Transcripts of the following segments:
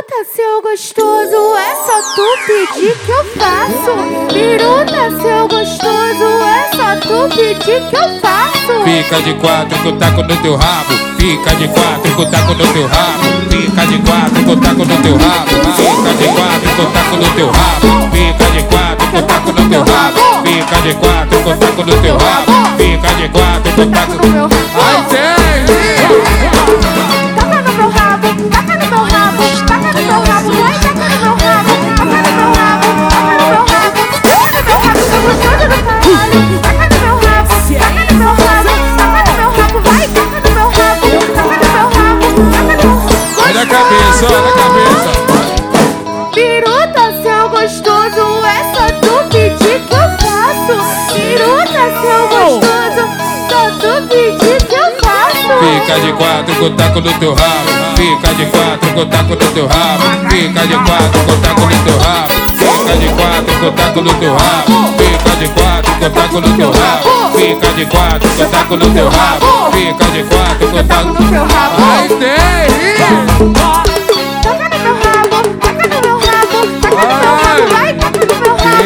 Biruta, seu gostoso, é só tu pedir que eu faço. Biruta, seu gostoso, é só tu pedir que eu faço. Fica de quatro que eu taco no teu rabo. Fica de quatro que eu taco no teu rabo. Fica de quatro que eu taco no teu rabo. Fica de quatro que eu taco no teu rabo. Fica de quatro que eu taco no teu rabo. Fica de quatro que eu taco no teu rabo. Fica de quatro que eu taco no teu rabo. Ai, tem! Taca no meu rabo, taca no meu rabo, taca no meu rabo, vai, taca no meu rabo, taca no meu rabo, taca no meu rabo, taca no meu rabo, seu gostoso do caralho. Taca no meu rabo, taca no meu rabo, taca no meu rabo, vai, taca no meu rabo, taca no meu rabo, taca no meu rabo. Olha a cabeça, olha a cabeça. Biruta, seu gostoso, é só tu pedir que eu faço. Biruta, seu gostoso, só tu pedir que eu faço. Fica de quatro que eu taco no teu rabo. Fica de quatro que eu taco no teu rabo. Fica de quatro que eu taco no teu rabo. Fica de quatro que eu taco no teu rabo. Fica de quatro que eu taco no teu rabo. Fica de quatro que eu taco no teu rabo. Fica de quatro que eu taco no teu rabo. Ai, tem! Taca no meu rabo, taca no meu rabo, taca no meu rabo, vai, taca no meu rabo.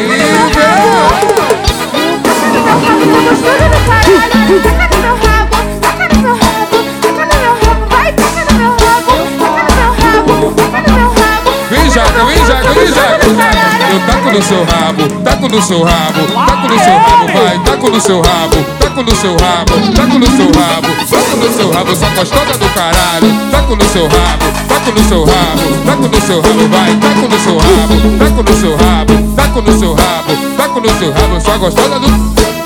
Gostoso do caralho, taca no meu rabo, taca no meu rabo, taca no meu rabo, vai, taca no meu rabo, taca no meu rabo, taca no meu rabo. Vem, Jaca, vem, Jaca, vem, Jaca. Eu taco no seu rabo, taco no seu rabo, taco no seu rabo, vai, taco no seu rabo, taco no seu rabo, taco no seu rabo, taco no seu rabo, sua gostosa do caralho. Taco no seu rabo, taco no seu rabo, taco no seu rabo, vai, taco no seu rabo, taco no seu rabo, taco no seu rabo, taco no seu rabo, sua gostosa do